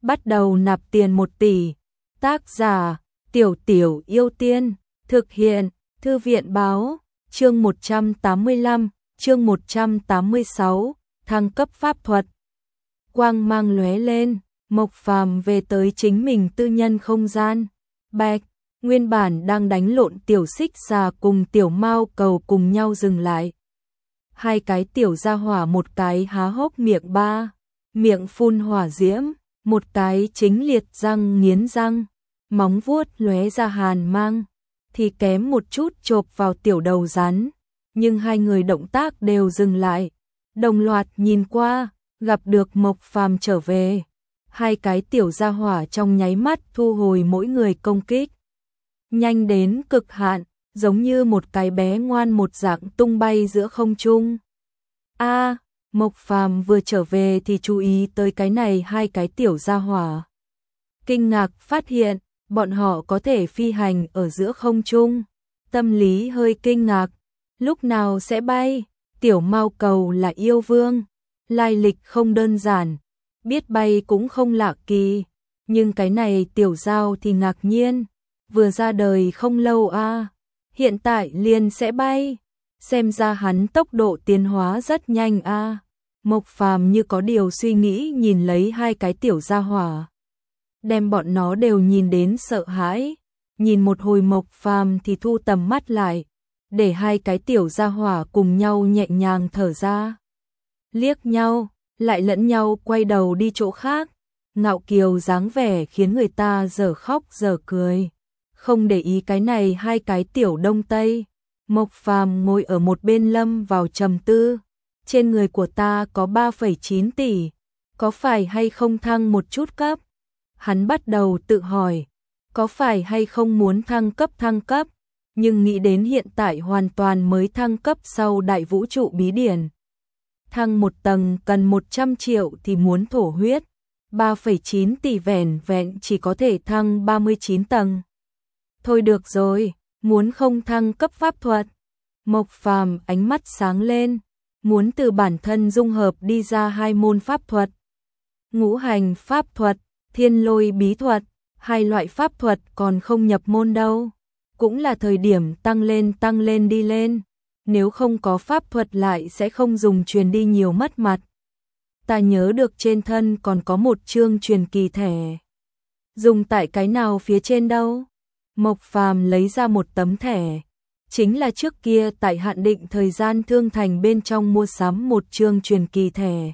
bắt đầu nạp tiền 1 tỷ. Tác giả: Tiểu Tiểu Yêu Tiên. Thực hiện: Thư viện báo. Chương 185, chương 186, thăng cấp pháp thuật. Quang mang lóe lên, Mộc Phàm về tới chính mình tư nhân không gian. Bạch, nguyên bản đang đánh lộn tiểu xích xà cùng tiểu mao cầu cùng nhau dừng lại. Hai cái tiểu gia hỏa, một cái há hốc miệng miệng phun hỏa diễm, một cái chính liệt răng nghiến răng, móng vuốt lóe ra hàn mang, thì kém một chút chộp vào tiểu đầu rắn, nhưng hai người động tác đều dừng lại, đồng loạt nhìn qua, gặp được Mộc Phàm trở về. Hai cái tiểu gia hỏa trong nháy mắt thu hồi mỗi người công kích, nhanh đến cực hạn, giống như một cái bé ngoan một dạng tung bay giữa không trung. Mộc Phàm vừa trở về thì chú ý tới cái này hai cái tiểu gia hỏa. Kinh ngạc phát hiện, bọn họ có thể phi hành ở giữa không trung. Tâm lý hơi kinh ngạc, lúc nào sẽ bay? Tiểu mao cầu là yêu vương, lai lịch không đơn giản, biết bay cũng không lạ kỳ. Nhưng cái này tiểu giao thì ngạc nhiên, vừa ra đời không lâu hiện tại liền sẽ bay. Xem ra hắn tốc độ tiến hóa rất nhanh Mộc Phàm như có điều suy nghĩ nhìn lấy hai cái tiểu gia hỏa, đem bọn nó đều nhìn đến sợ hãi. Nhìn một hồi Mộc Phàm thì thu tầm mắt lại, để hai cái tiểu gia hỏa cùng nhau nhẹ nhàng thở ra. Liếc nhau, lại lẫn nhau quay đầu đi chỗ khác. Ngạo kiều dáng vẻ khiến người ta dở khóc dở cười. Không để ý cái này hai cái tiểu đông tây. Mộc Phàm ngồi ở một bên lâm vào trầm tư. Trên người của ta có 3,9 tỷ, có phải hay không thăng một chút cấp? Hắn bắt đầu tự hỏi, có phải hay không muốn thăng cấp, nhưng nghĩ đến hiện tại hoàn toàn mới thăng cấp sau đại vũ trụ bí điển. Thăng một tầng cần 100 triệu thì muốn thổ huyết, 3,9 tỷ vẻn vẹn chỉ có thể thăng 39 tầng. Thôi được rồi, muốn không thăng cấp pháp thuật. Mộc Phàm ánh mắt sáng lên, muốn từ bản thân dung hợp đi ra hai môn pháp thuật. Ngũ hành pháp thuật, thiên lôi bí thuật, hai loại pháp thuật còn không nhập môn đâu. Cũng là thời điểm tăng lên đi lên. Nếu không có pháp thuật lại sẽ không dùng truyền đi nhiều mất mặt. Ta nhớ được trên thân còn có một chương truyền kỳ thẻ. Dùng tại cái nào phía trên đâu? Mộc Phàm lấy ra một tấm thẻ. Chính là trước kia tại hạn định thời gian thương thành bên trong mua sắm một chương truyền kỳ thẻ.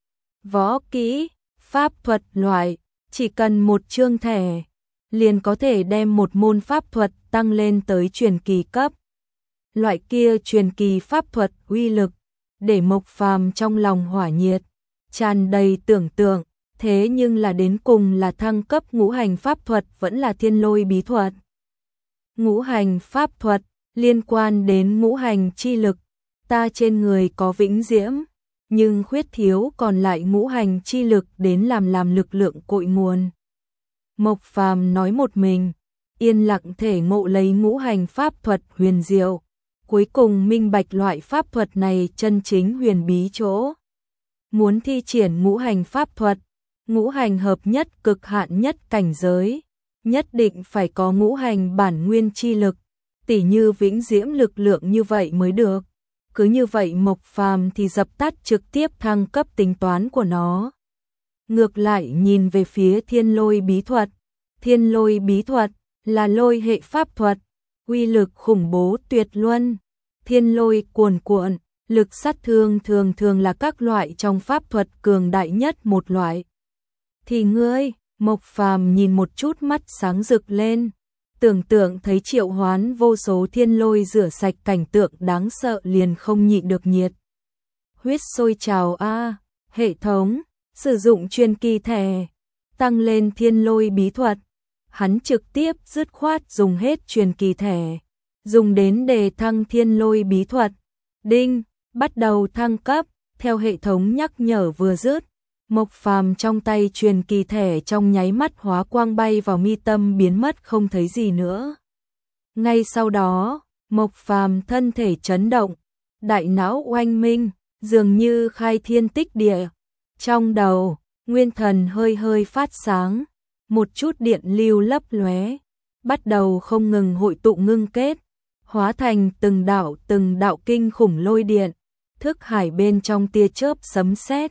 Võ kỹ, pháp thuật loại, chỉ cần một chương thẻ, liền có thể đem một môn pháp thuật tăng lên tới truyền kỳ cấp. Loại kia truyền kỳ pháp thuật uy lực, để Mộc Phàm trong lòng hỏa nhiệt, tràn đầy tưởng tượng, thế nhưng là đến cùng là thăng cấp ngũ hành pháp thuật vẫn là thiên lôi bí thuật. Ngũ hành pháp thuật liên quan đến ngũ hành chi lực, ta trên người có vĩnh diễm, nhưng khuyết thiếu còn lại ngũ hành chi lực đến làm lực lượng cội nguồn. Mộc Phàm nói một mình, yên lặng thể ngộ lấy ngũ hành pháp thuật huyền diệu, cuối cùng minh bạch loại pháp thuật này chân chính huyền bí chỗ. Muốn thi triển ngũ hành pháp thuật, ngũ hành hợp nhất cực hạn nhất cảnh giới, nhất định phải có ngũ hành bản nguyên chi lực, tỉ như vĩnh diễm lực lượng như vậy mới được. Cứ như vậy Mộc Phàm thì dập tắt trực tiếp thăng cấp tính toán của nó. Ngược lại nhìn về phía thiên lôi bí thuật. Thiên lôi bí thuật là lôi hệ pháp thuật, uy lực khủng bố tuyệt luân. Thiên lôi cuồn cuộn, lực sát thương thường là các loại trong pháp thuật cường đại nhất một loại. Thì ngươi, Mộc Phàm nhìn một chút mắt sáng rực lên, tưởng tượng thấy triệu hoán vô số thiên lôi rửa sạch cảnh tượng đáng sợ liền không nhịn được nhiệt. Huyết sôi trào hệ thống, sử dụng truyền kỳ thẻ, tăng lên thiên lôi bí thuật. Hắn trực tiếp dứt khoát dùng hết truyền kỳ thẻ, dùng đến đề thăng thiên lôi bí thuật. Đinh, bắt đầu thăng cấp, theo hệ thống nhắc nhở vừa dứt. Mộc Phàm trong tay truyền kỳ thẻ trong nháy mắt hóa quang bay vào mi tâm biến mất không thấy gì nữa. Ngay sau đó, Mộc Phàm thân thể chấn động, đại não oanh minh, dường như khai thiên tích địa. Trong đầu, nguyên thần hơi hơi phát sáng, một chút điện lưu lấp lóe, bắt đầu không ngừng hội tụ ngưng kết, hóa thành từng đạo kinh khủng lôi điện, thức hải bên trong tia chớp sấm sét,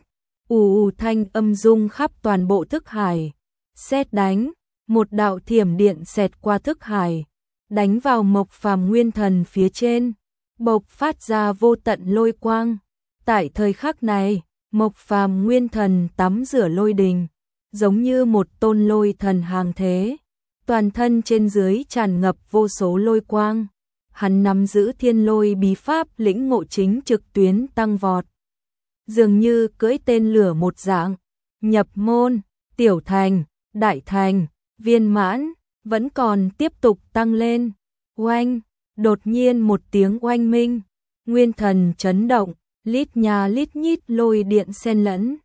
ù thanh âm rung khắp toàn bộ thức hải. Sét đánh, một đạo thiểm điện xẹt qua thức hải, đánh vào Mộc Phàm nguyên thần phía trên, bộc phát ra vô tận lôi quang. Tại thời khắc này, Mộc Phàm nguyên thần tắm rửa lôi đình, giống như một tôn lôi thần hàng thế, toàn thân trên dưới tràn ngập vô số lôi quang. Hắn nắm giữ thiên lôi bí pháp lĩnh ngộ chính trực tuyến tăng vọt, dường như cưỡi tên lửa một dạng, nhập môn, tiểu thành, đại thành, viên mãn, vẫn còn tiếp tục tăng lên. Oanh, đột nhiên một tiếng oanh minh, nguyên thần chấn động, lít nha lít nhít lôi điện xen lẫn,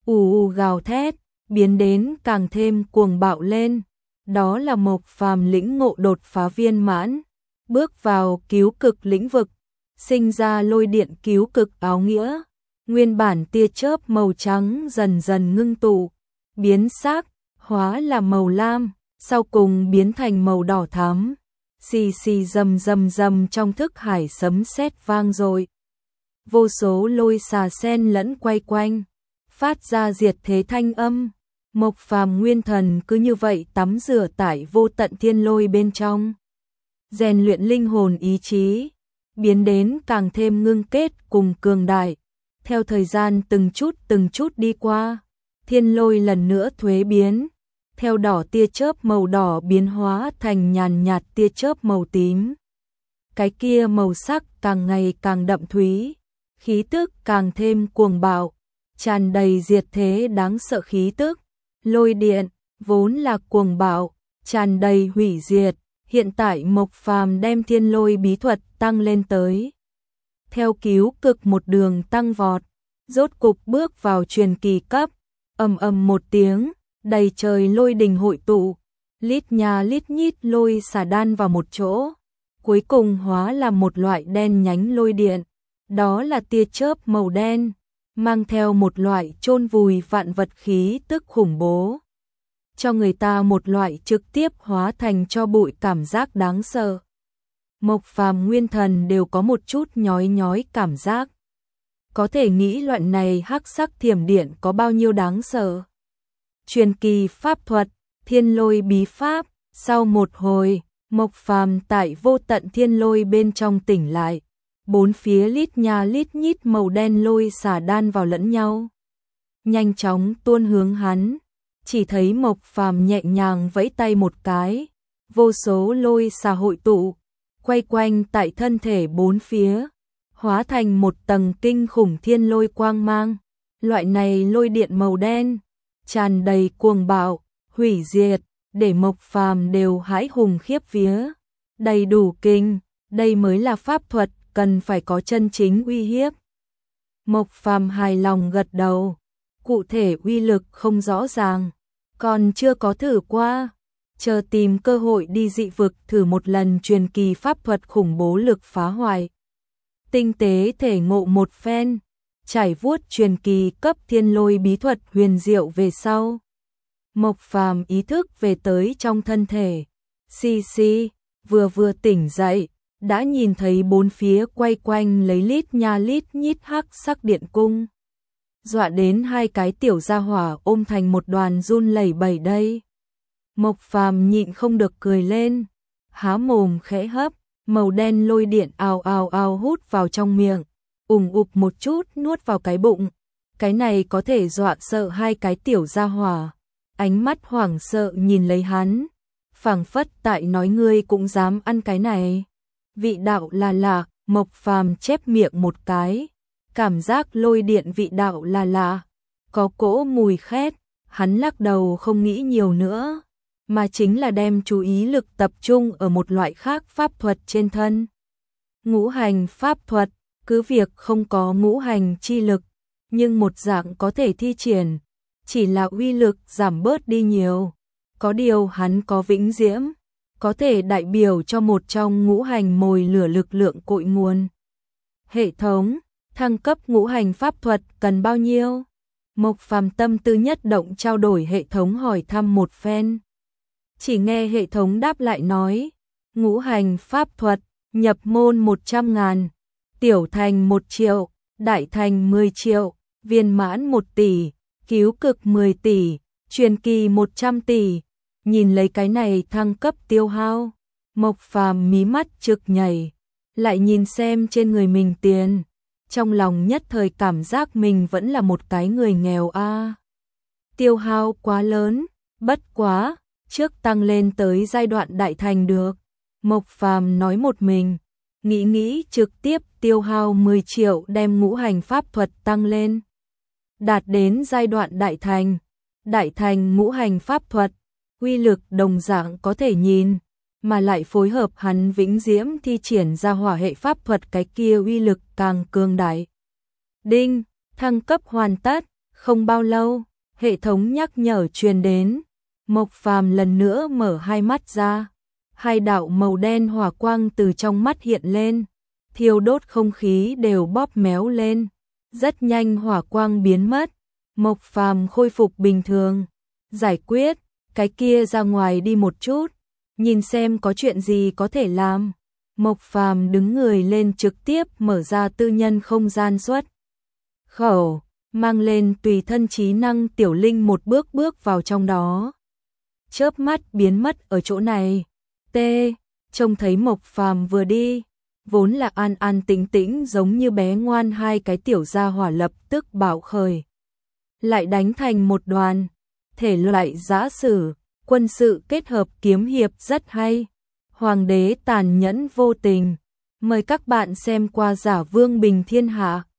gào thét, biến đến càng thêm cuồng bạo lên. Đó là Mộc Phàm lĩnh ngộ đột phá viên mãn, bước vào cứu cực lĩnh vực, sinh ra lôi điện cứu cực áo nghĩa. Nguyên bản tia chớp màu trắng dần dần ngưng tụ, biến sắc, hóa là màu lam, sau cùng biến thành màu đỏ thắm. Xì xì rầm rầm rầm trong thức hải sấm sét vang dội. Vô số lôi xà xen lẫn quay quanh, phát ra diệt thế thanh âm. Mộc Phàm nguyên thần cứ như vậy tắm rửa tại vô tận thiên lôi bên trong, rèn luyện linh hồn ý chí, biến đến càng thêm ngưng kết cùng cường đại. Theo thời gian từng chút đi qua, thiên lôi lần nữa thuế biến, theo đỏ tia chớp màu đỏ biến hóa thành nhàn nhạt tia chớp màu tím. Cái kia màu sắc càng ngày càng đậm thúy, khí tức càng thêm cuồng bạo, tràn đầy diệt thế đáng sợ khí tức. Lôi điện vốn là cuồng bạo, tràn đầy hủy diệt, hiện tại Mộc Phàm đem thiên lôi bí thuật tăng lên tới. Theo cứu cực một đường tăng vọt, rốt cục bước vào truyền kỳ cấp. Ầm ầm một tiếng, đầy trời lôi đình hội tụ, lít nha lít nhít lôi xả đan vào một chỗ, cuối cùng hóa là một loại đen nhánh lôi điện. Đó là tia chớp màu đen, mang theo một loại chôn vùi vạn vật khí tức khủng bố, cho người ta một loại trực tiếp hóa thành tro bụi cảm giác đáng sợ. Mộc Phàm nguyên thần đều có một chút nhói nhói cảm giác. Có thể nghĩ loại này hắc sắc thiểm điện có bao nhiêu đáng sợ. Truyền kỳ pháp thuật, thiên lôi bí pháp. Sau một hồi, Mộc Phàm tại vô tận thiên lôi bên trong tỉnh lại. Bốn phía lít nha lít nhít màu đen lôi xả đan vào lẫn nhau, nhanh chóng tuôn hướng hắn. Chỉ thấy Mộc Phàm nhẹ nhàng vẫy tay một cái, vô số lôi xả hội tụ, quay quanh tại thân thể bốn phía, hóa thành một tầng kinh khủng thiên lôi quang mang. Loại này lôi điện màu đen, tràn đầy cuồng bạo, hủy diệt, để Mộc Phàm đều hãi hùng khiếp vía. Đầy đủ kinh, đây mới là pháp thuật, cần phải có chân chính uy hiếp. Mộc Phàm hài lòng gật đầu, cụ thể uy lực không rõ ràng, còn chưa có thử qua, chờ tìm cơ hội đi dị vực thử một lần truyền kỳ pháp thuật khủng bố lực phá hoại. Tinh tế thể ngộ một phen, trải vuốt truyền kỳ cấp thiên lôi bí thuật huyền diệu về sau. Mộc Phàm ý thức về tới trong thân thể, xì vừa tỉnh dậy, đã nhìn thấy bốn phía quay quanh lấy lít nha lít nhít hắc sắc điện cung. Dọa đến hai cái tiểu gia hỏa ôm thành một đoàn run lẩy bẩy đây. Mộc Phàm nhịn không được cười lên, há mồm khẽ hấp, màu đen lôi điện ào ào ào hút vào trong miệng, ùp một chút nuốt vào cái bụng. Cái này có thể dọa sợ hai cái tiểu gia hỏa, ánh mắt hoảng sợ nhìn lấy hắn, phảng phất tại nói ngươi cũng dám ăn cái này. Vị đạo là lạ, Mộc Phàm chép miệng một cái, cảm giác lôi điện vị đạo là lạ, có cỗ mùi khét, hắn lắc đầu không nghĩ nhiều nữa, mà chính là đem chú ý lực tập trung ở một loại khác pháp thuật trên thân. Ngũ hành pháp thuật, cứ việc không có ngũ hành chi lực, nhưng một dạng có thể thi triển, chỉ là uy lực giảm bớt đi nhiều. Có điều hắn có vĩnh diễm, có thể đại biểu cho một trong ngũ hành mồi lửa lực lượng cội nguồn. Hệ thống, thăng cấp ngũ hành pháp thuật cần bao nhiêu? Mộc Phàm tâm tư nhất động trao đổi hệ thống hỏi thăm một phen. Chỉ nghe hệ thống đáp lại nói, ngũ hành pháp thuật, nhập môn 100.000, tiểu thành 1 triệu, đại thành 10 triệu, viên mãn 1 tỷ, cứu cực 10 tỷ, truyền kỳ 100 tỷ. Nhìn lấy cái này thăng cấp tiêu hao, Mộc Phàm mí mắt trực nhảy, lại nhìn xem trên người mình tiền, trong lòng nhất thời cảm giác mình vẫn là một cái người nghèo a. Tiêu hao quá lớn, bất quá, trước tăng lên tới giai đoạn đại thành được. Mộc Phàm nói một mình, nghĩ trực tiếp tiêu hao 10 triệu đem ngũ hành pháp thuật tăng lên. Đạt đến giai đoạn đại thành ngũ hành pháp thuật, uy lực đồng dạng có thể nhìn, mà lại phối hợp hắn vĩnh diễm thi triển ra hỏa hệ pháp thuật cái kia uy lực càng cường đại. Đinh, thăng cấp hoàn tất, không bao lâu, hệ thống nhắc nhở truyền đến. Mộc Phàm lần nữa mở hai mắt ra, hai đạo màu đen hỏa quang từ trong mắt hiện lên, thiêu đốt không khí đều bóp méo lên, rất nhanh hỏa quang biến mất, Mộc Phàm khôi phục bình thường, giải quyết, cái kia ra ngoài đi một chút, nhìn xem có chuyện gì có thể làm. Mộc Phàm đứng người lên trực tiếp mở ra tư nhân không gian xuất khẩu, mang lên tùy thân trí năng tiểu linh một bước vào trong đó. Chớp mắt biến mất ở chỗ này. Trông thấy Mộc Phàm vừa đi, vốn là an an tĩnh tĩnh giống như bé ngoan hai cái tiểu gia hỏa lập tức bạo khởi. Lại đánh thành một đoàn, thể loại giã sử, quân sự kết hợp kiếm hiệp rất hay. Hoàng đế tàn nhẫn vô tình. Mời các bạn xem qua Giả Vương Bình Thiên Hạ.